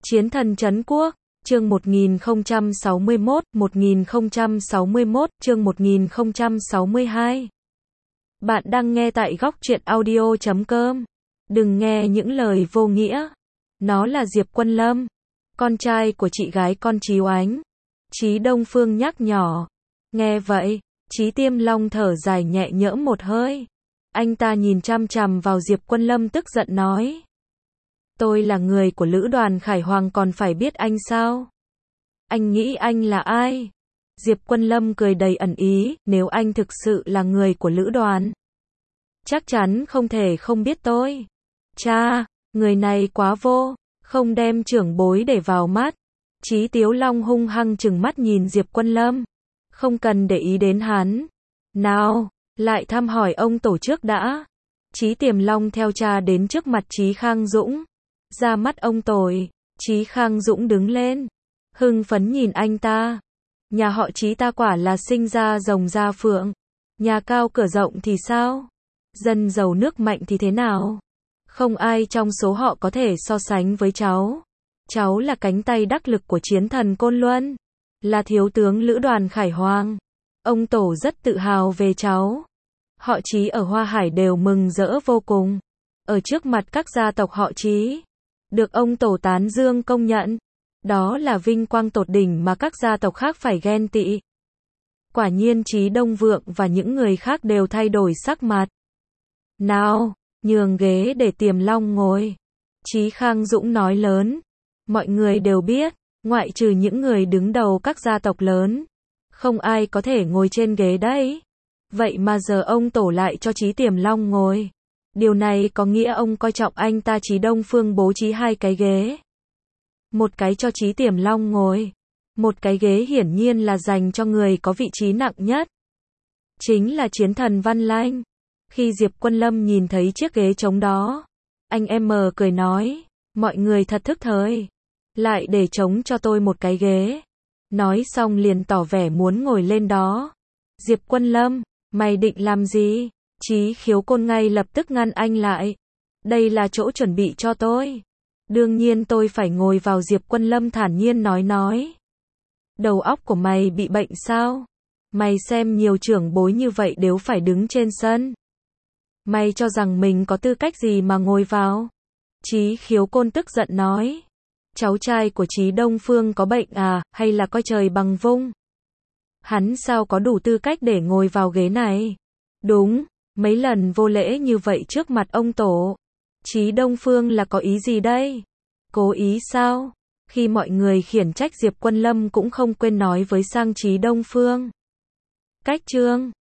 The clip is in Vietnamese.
Chiến thần trấn quốc, chương 1061, chương 1062. Bạn đang nghe tại góc truyện audio.com. Đừng nghe những lời vô nghĩa. Nó là Diệp Quân Lâm, con trai của chị gái con Chí Oánh. Chí Đông Phương nhắc nhỏ. Nghe vậy, Chí Tiêm Long thở dài nhẹ nhõm một hơi. Anh ta nhìn chằm chằm vào Diệp Quân Lâm tức giận nói. Tôi là người của Lữ đoàn Khải Hoàng còn phải biết anh sao? Anh nghĩ anh là ai? Diệp Quân Lâm cười đầy ẩn ý, nếu anh thực sự là người của Lữ đoàn, chắc chắn không thể không biết tôi. Cha, người này quá vô, không đem trưởng bối để vào mắt. Chí Tiếu Long hung hăng trừng mắt nhìn Diệp Quân Lâm. Không cần để ý đến hắn. Nào, lại thăm hỏi ông tổ trước đã. Chí Tiềm Long theo cha đến trước mặt Chí Khang Dũng. Ra mắt ông tội, Chí Khang Dũng đứng lên, hưng phấn nhìn anh ta. Nhà họ Chí ta quả là sinh ra rồng ra phượng. Nhà cao cửa rộng thì sao? Dân giàu nước mạnh thì thế nào? Không ai trong số họ có thể so sánh với cháu. Cháu là cánh tay đắc lực của chiến thần Côn Luân, là thiếu tướng Lữ đoàn Khải Hoàng. Ông tổ rất tự hào về cháu. Họ Chí ở Hoa Hải đều mừng rỡ vô cùng. Ở trước mặt các gia tộc họ Chí, được ông tổ tán dương công nhận, đó là vinh quang tột đỉnh mà các gia tộc khác phải ghen tị. Quả nhiên Chí Đông Vượng và những người khác đều thay đổi sắc mặt. Nào, nhường ghế để Tiềm Long ngồi. Chí Khang Dũng nói lớn. Mọi người đều biết, ngoại trừ những người đứng đầu các gia tộc lớn, không ai có thể ngồi trên ghế đấy. Vậy mà giờ ông tổ lại cho Chí Tiềm Long ngồi. Điều này có nghĩa ông coi trọng anh ta. Chí Đông Phương bố trí hai cái ghế. Một cái cho Chí Tiềm Long ngồi. Một cái ghế hiển nhiên là dành cho người có vị trí nặng nhất. Chính là chiến thần Văn Lanh. Khi Diệp Quân Lâm nhìn thấy chiếc ghế trống đó, anh em cười nói, mọi người thật thức thời. Lại để trống cho tôi một cái ghế. Nói xong liền tỏ vẻ muốn ngồi lên đó. Diệp Quân Lâm, mày định làm gì? Chí Khiếu Côn ngay lập tức ngăn anh lại. Đây là chỗ chuẩn bị cho tôi. Đương nhiên tôi phải ngồi vào. Diệp Quân Lâm thản nhiên nói. Đầu óc của mày bị bệnh sao? Mày xem nhiều trưởng bối như vậy đều phải đứng trên sân. Mày cho rằng mình có tư cách gì mà ngồi vào? Chí Khiếu Côn tức giận nói. Cháu trai của Chí Đông Phương có bệnh à, hay là coi trời bằng vung? Hắn sao có đủ tư cách để ngồi vào ghế này? Đúng, mấy lần vô lễ như vậy trước mặt ông tổ. Chí Đông Phương là có ý gì đây? Cố ý sao? Khi mọi người khiển trách Diệp Quân Lâm cũng không quên nói với sang Chí Đông Phương. Cách chương